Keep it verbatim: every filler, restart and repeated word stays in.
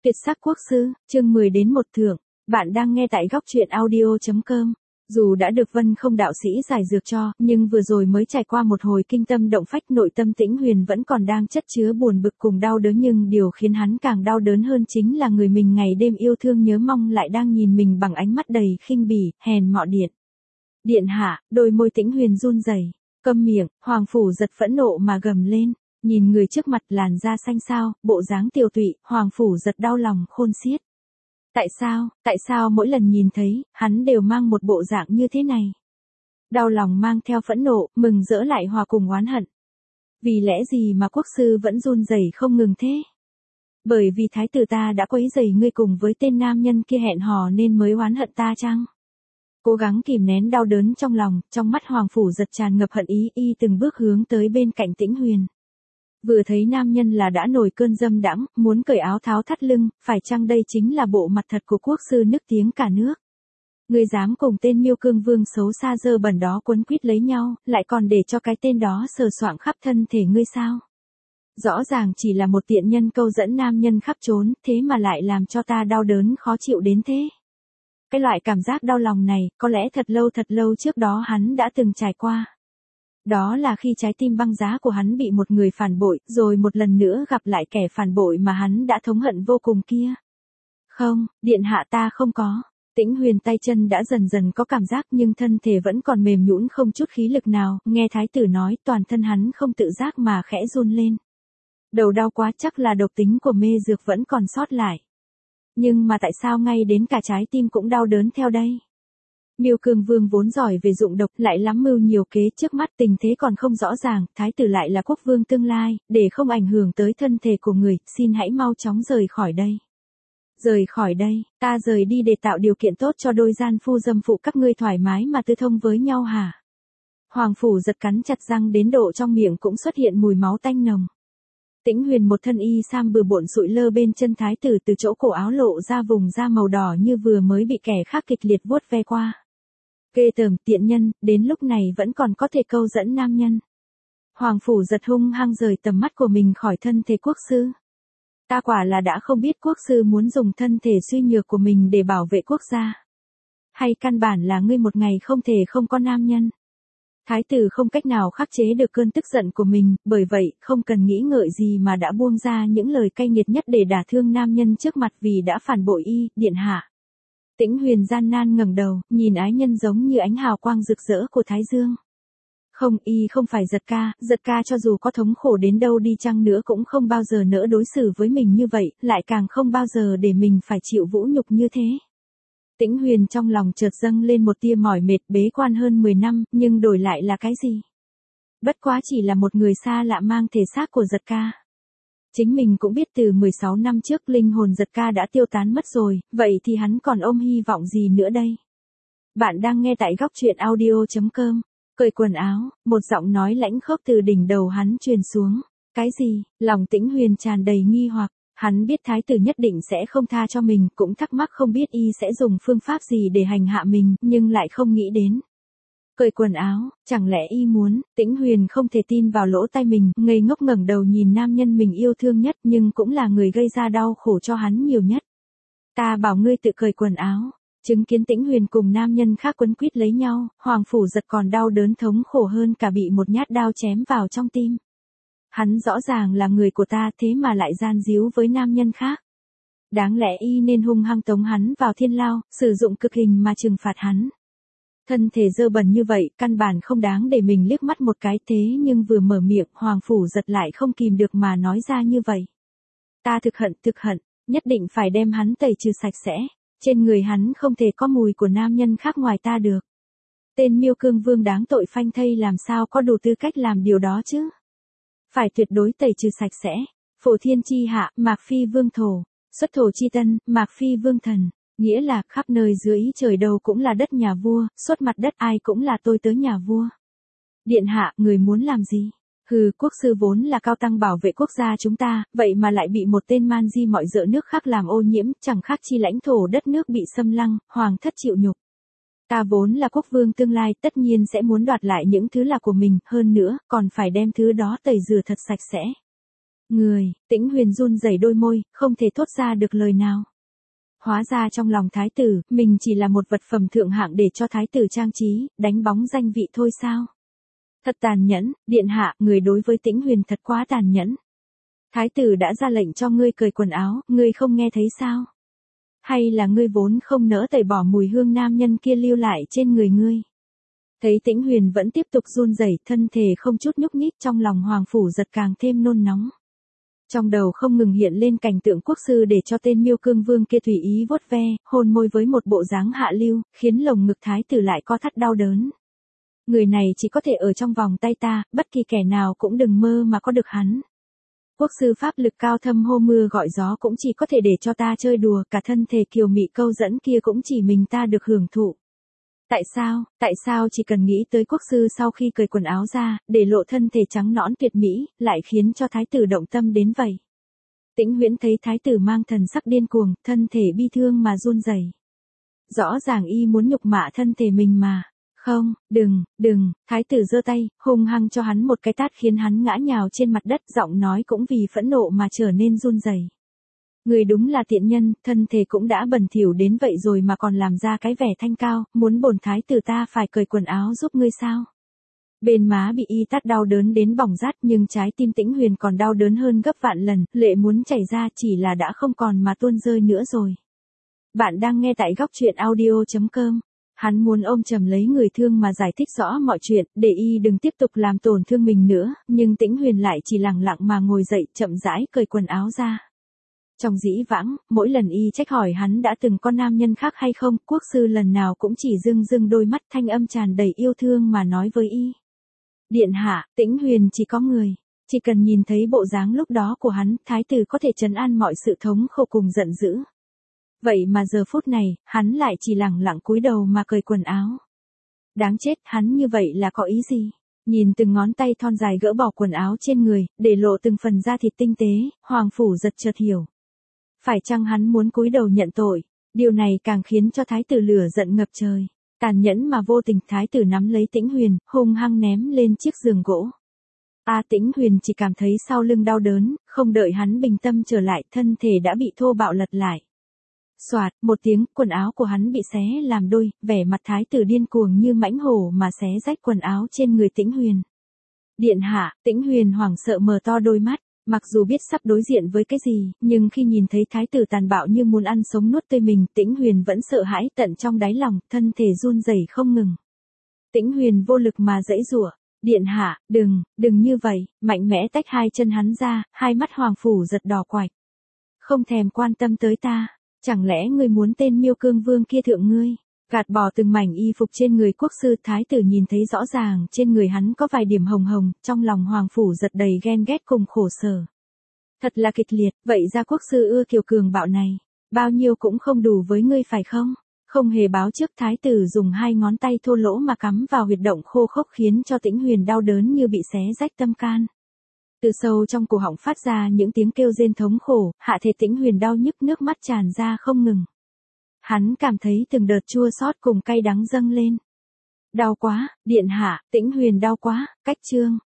Tuyệt sắc quốc sư, chương mười đến một thưởng. Bạn đang nghe tại góc truyện audio chấm com. Dù đã được Vân Không đạo sĩ giải dược cho, nhưng vừa rồi mới trải qua một hồi kinh tâm động phách, nội tâm Tĩnh Huyền vẫn còn đang chất chứa buồn bực cùng đau đớn, nhưng điều khiến hắn càng đau đớn hơn chính là người mình ngày đêm yêu thương nhớ mong lại đang nhìn mình bằng ánh mắt đầy khinh bỉ, hèn mọ điện. Điện hạ, đôi môi Tĩnh Huyền run rẩy, câm miệng, Hoàng Phủ Giật phẫn nộ mà gầm lên. Nhìn người trước mặt làn da xanh xao, bộ dáng tiều tụy, Hoàng Phủ Giật đau lòng khôn xiết. Tại sao, tại sao mỗi lần nhìn thấy, hắn đều mang một bộ dạng như thế này? Đau lòng mang theo phẫn nộ, mừng rỡ lại hòa cùng oán hận. Vì lẽ gì mà quốc sư vẫn run rẩy không ngừng thế? Bởi vì thái tử ta đã quấy rầy ngươi cùng với tên nam nhân kia hẹn hò nên mới oán hận ta chăng? Cố gắng kìm nén đau đớn trong lòng, trong mắt Hoàng Phủ Giật tràn ngập hận ý, y từng bước hướng tới bên cạnh Tĩnh Huyền. Vừa thấy nam nhân là đã nổi cơn dâm đãng, muốn cởi áo tháo thắt lưng, phải chăng đây chính là bộ mặt thật của quốc sư nức tiếng cả nước? Ngươi dám cùng tên Miêu Cương Vương xấu xa dơ bẩn đó quấn quýt lấy nhau, lại còn để cho cái tên đó sờ soạng khắp thân thể ngươi sao? Rõ ràng chỉ là một tiện nhân câu dẫn nam nhân khắp trốn, thế mà lại làm cho ta đau đớn khó chịu đến thế. Cái loại cảm giác đau lòng này, có lẽ thật lâu thật lâu trước đó hắn đã từng trải qua. Đó là khi trái tim băng giá của hắn bị một người phản bội, rồi một lần nữa gặp lại kẻ phản bội mà hắn đã thống hận vô cùng kia. Không, điện hạ ta không có. Tĩnh Huyền tay chân đã dần dần có cảm giác nhưng thân thể vẫn còn mềm nhũn không chút khí lực nào, nghe thái tử nói toàn thân hắn không tự giác mà khẽ run lên. Đầu đau quá, chắc là độc tính của mê dược vẫn còn sót lại. Nhưng mà tại sao ngay đến cả trái tim cũng đau đớn theo đây? Miêu Cương Vương vốn giỏi về dụng độc, lại lắm mưu nhiều kế, trước mắt tình thế còn không rõ ràng, thái tử lại là quốc vương tương lai, để không ảnh hưởng tới thân thể của người, xin hãy mau chóng rời khỏi đây. Rời khỏi đây, ta rời đi để tạo điều kiện tốt cho đôi gian phu dâm phụ các ngươi thoải mái mà tư thông với nhau hả? Hoàng Phủ Giật cắn chặt răng đến độ trong miệng cũng xuất hiện mùi máu tanh nồng. Tĩnh Huyền một thân y sam bừa bộn sụi lơ bên chân thái tử, từ chỗ cổ áo lộ ra vùng da màu đỏ như vừa mới bị kẻ khác kịch liệt vuốt ve qua. Ghê tởm, tiện nhân, đến lúc này vẫn còn có thể câu dẫn nam nhân. Hoàng Phủ Giật hung hăng rời tầm mắt của mình khỏi thân thể quốc sư. Ta quả là đã không biết quốc sư muốn dùng thân thể suy nhược của mình để bảo vệ quốc gia. Hay căn bản là ngươi một ngày không thể không có nam nhân. Thái tử không cách nào khắc chế được cơn tức giận của mình, bởi vậy không cần nghĩ ngợi gì mà đã buông ra những lời cay nghiệt nhất để đả thương nam nhân trước mặt vì đã phản bội y, điện hạ. Tĩnh Huyền gian nan ngẩng đầu, nhìn ái nhân giống như ánh hào quang rực rỡ của Thái Dương. Không, y không phải Giật ca, Giật ca cho dù có thống khổ đến đâu đi chăng nữa cũng không bao giờ nỡ đối xử với mình như vậy, lại càng không bao giờ để mình phải chịu vũ nhục như thế. Tĩnh Huyền trong lòng chợt dâng lên một tia mỏi mệt, bế quan hơn mười năm, nhưng đổi lại là cái gì? Bất quá chỉ là một người xa lạ mang thể xác của Giật ca. Chính mình cũng biết từ mười sáu năm trước linh hồn Giật ca đã tiêu tán mất rồi, vậy thì hắn còn ôm hy vọng gì nữa đây? Bạn đang nghe tại góc truyện audio chấm com. Cởi quần áo, một giọng nói lãnh khốc từ đỉnh đầu hắn truyền xuống. Cái gì? Lòng Tĩnh Huyền tràn đầy nghi hoặc. Hắn biết thái tử nhất định sẽ không tha cho mình, cũng thắc mắc không biết y sẽ dùng phương pháp gì để hành hạ mình, nhưng lại không nghĩ đến. Cởi quần áo, chẳng lẽ y muốn? Tĩnh Huyền không thể tin vào lỗ tai mình, ngây ngốc ngẩng đầu nhìn nam nhân mình yêu thương nhất nhưng cũng là người gây ra đau khổ cho hắn nhiều nhất. Ta bảo ngươi tự cởi quần áo. Chứng kiến Tĩnh Huyền cùng nam nhân khác quấn quýt lấy nhau, Hoàng Phủ Giật còn đau đớn thống khổ hơn cả bị một nhát đao chém vào trong tim. Hắn rõ ràng là người của ta, thế mà lại gian díu với nam nhân khác. Đáng lẽ y nên hung hăng tống hắn vào thiên lao, sử dụng cực hình mà trừng phạt hắn. Thân thể dơ bẩn như vậy, căn bản không đáng để mình liếc mắt một cái, thế nhưng vừa mở miệng, Hoàng Phủ Giật lại không kìm được mà nói ra như vậy. Ta thực hận, thực hận, nhất định phải đem hắn tẩy trừ sạch sẽ. Trên người hắn không thể có mùi của nam nhân khác ngoài ta được. Tên Miêu Cương Vương đáng tội phanh thây làm sao có đủ tư cách làm điều đó chứ? Phải tuyệt đối tẩy trừ sạch sẽ. Phổ thiên chi hạ, Mạc Phi Vương thổ. Xuất thổ chi tân, Mạc Phi Vương thần. Nghĩa là khắp nơi dưới trời đâu cũng là đất nhà vua, suốt mặt đất ai cũng là tôi tớ nhà vua. Điện hạ, người muốn làm gì? Hừ, quốc sư vốn là cao tăng bảo vệ quốc gia chúng ta, vậy mà lại bị một tên man di mọi dợ nước khác làm ô nhiễm, chẳng khác chi lãnh thổ đất nước bị xâm lăng, hoàng thất chịu nhục. Ta vốn là quốc vương tương lai, tất nhiên sẽ muốn đoạt lại những thứ là của mình, hơn nữa, còn phải đem thứ đó tẩy rửa thật sạch sẽ. Người, Tĩnh Huyền run rẩy đôi môi, không thể thốt ra được lời nào. Hóa ra trong lòng thái tử, mình chỉ là một vật phẩm thượng hạng để cho thái tử trang trí, đánh bóng danh vị thôi sao? Thật tàn nhẫn, điện hạ, người đối với Tĩnh Huyền thật quá tàn nhẫn. Thái tử đã ra lệnh cho ngươi cởi quần áo, ngươi không nghe thấy sao? Hay là ngươi vốn không nỡ tẩy bỏ mùi hương nam nhân kia lưu lại trên người ngươi? Thấy Tĩnh Huyền vẫn tiếp tục run rẩy, thân thể không chút nhúc nhích, trong lòng Hoàng Phủ Giật càng thêm nôn nóng. Trong đầu không ngừng hiện lên cảnh tượng quốc sư để cho tên Miêu Cương Vương kia tùy ý vuốt ve, hôn môi với một bộ dáng hạ lưu, khiến lồng ngực thái tử lại co thắt đau đớn. Người này chỉ có thể ở trong vòng tay ta, bất kỳ kẻ nào cũng đừng mơ mà có được hắn. Quốc sư pháp lực cao thâm hô mưa gọi gió cũng chỉ có thể để cho ta chơi đùa, cả thân thể kiều mị câu dẫn kia cũng chỉ mình ta được hưởng thụ. Tại sao, tại sao chỉ cần nghĩ tới quốc sư sau khi cởi quần áo ra, để lộ thân thể trắng nõn tuyệt mỹ, lại khiến cho thái tử động tâm đến vậy? Tĩnh Huyễn thấy thái tử mang thần sắc điên cuồng, thân thể bi thương mà run rẩy. Rõ ràng y muốn nhục mạ thân thể mình mà. Không, đừng, đừng, thái tử giơ tay, hung hăng cho hắn một cái tát khiến hắn ngã nhào trên mặt đất, giọng nói cũng vì phẫn nộ mà trở nên run rẩy. Người đúng là tiện nhân, thân thể cũng đã bẩn thỉu đến vậy rồi mà còn làm ra cái vẻ thanh cao, muốn bổn thái tử ta phải cởi quần áo giúp ngươi sao? Bên má bị y tát đau đớn đến bỏng rát, nhưng trái tim Tĩnh Huyền còn đau đớn hơn gấp vạn lần, lệ muốn chảy ra chỉ là đã không còn mà tuôn rơi nữa rồi. Bạn đang nghe tại góc truyện audio chấm com. Hắn muốn ôm chầm lấy người thương mà giải thích rõ mọi chuyện, để y đừng tiếp tục làm tổn thương mình nữa, nhưng Tĩnh Huyền lại chỉ lặng lặng mà ngồi dậy, chậm rãi cởi quần áo ra. Trong dĩ vãng, mỗi lần y trách hỏi hắn đã từng có nam nhân khác hay không, quốc sư lần nào cũng chỉ rưng rưng đôi mắt, thanh âm tràn đầy yêu thương mà nói với y. Điện hạ, Tĩnh Huyền chỉ có người. Chỉ cần nhìn thấy bộ dáng lúc đó của hắn, thái tử có thể trấn an mọi sự thống khổ cùng giận dữ. Vậy mà giờ phút này, hắn lại chỉ lẳng lặng cúi đầu mà cởi quần áo. Đáng chết, hắn như vậy là có ý gì? Nhìn từng ngón tay thon dài gỡ bỏ quần áo trên người, để lộ từng phần da thịt tinh tế, Hoàng Phủ Giật chợt hiểu. Phải chăng hắn muốn cúi đầu nhận tội? Điều này càng khiến cho thái tử lửa giận ngập trời. Tàn nhẫn mà vô tình, thái tử nắm lấy Tĩnh Huyền, hung hăng ném lên chiếc giường gỗ. A Tĩnh Huyền chỉ cảm thấy sau lưng đau đớn, không đợi hắn bình tâm trở lại, thân thể đã bị thô bạo lật lại. Soạt, một tiếng, quần áo của hắn bị xé làm đôi, vẻ mặt thái tử điên cuồng như mãnh hổ mà xé rách quần áo trên người Tĩnh Huyền. Điện hạ, Tĩnh Huyền hoảng sợ mở to đôi mắt, mặc dù biết sắp đối diện với cái gì, nhưng khi nhìn thấy thái tử tàn bạo như muốn ăn sống nuốt tươi mình, Tĩnh Huyền vẫn sợ hãi tận trong đáy lòng, thân thể run rẩy không ngừng. Tĩnh Huyền vô lực mà giãy giụa. Điện hạ, đừng, đừng như vậy, mạnh mẽ tách hai chân hắn ra, hai mắt Hoàng Phủ Giật đỏ quạch. Không thèm quan tâm tới ta. Chẳng lẽ ngươi muốn tên Miêu Cương Vương kia thượng ngươi? Gạt bỏ từng mảnh y phục trên người quốc sư, thái tử nhìn thấy rõ ràng trên người hắn có vài điểm hồng hồng, trong lòng Hoàng Phủ Giật đầy ghen ghét cùng khổ sở. Thật là kịch liệt, vậy ra quốc sư ưa kiều cường bạo này, bao nhiêu cũng không đủ với ngươi phải không? Không hề báo trước, thái tử dùng hai ngón tay thô lỗ mà cắm vào huyệt động khô khốc khiến cho Tĩnh Huyền đau đớn như bị xé rách tâm can. Từ sâu trong cổ họng phát ra những tiếng kêu rên thống khổ, hạ thể Tĩnh Huyền đau nhức, nước mắt tràn ra không ngừng. Hắn cảm thấy từng đợt chua xót cùng cay đắng dâng lên. Đau quá, điện hạ, Tĩnh Huyền đau quá, cách chương.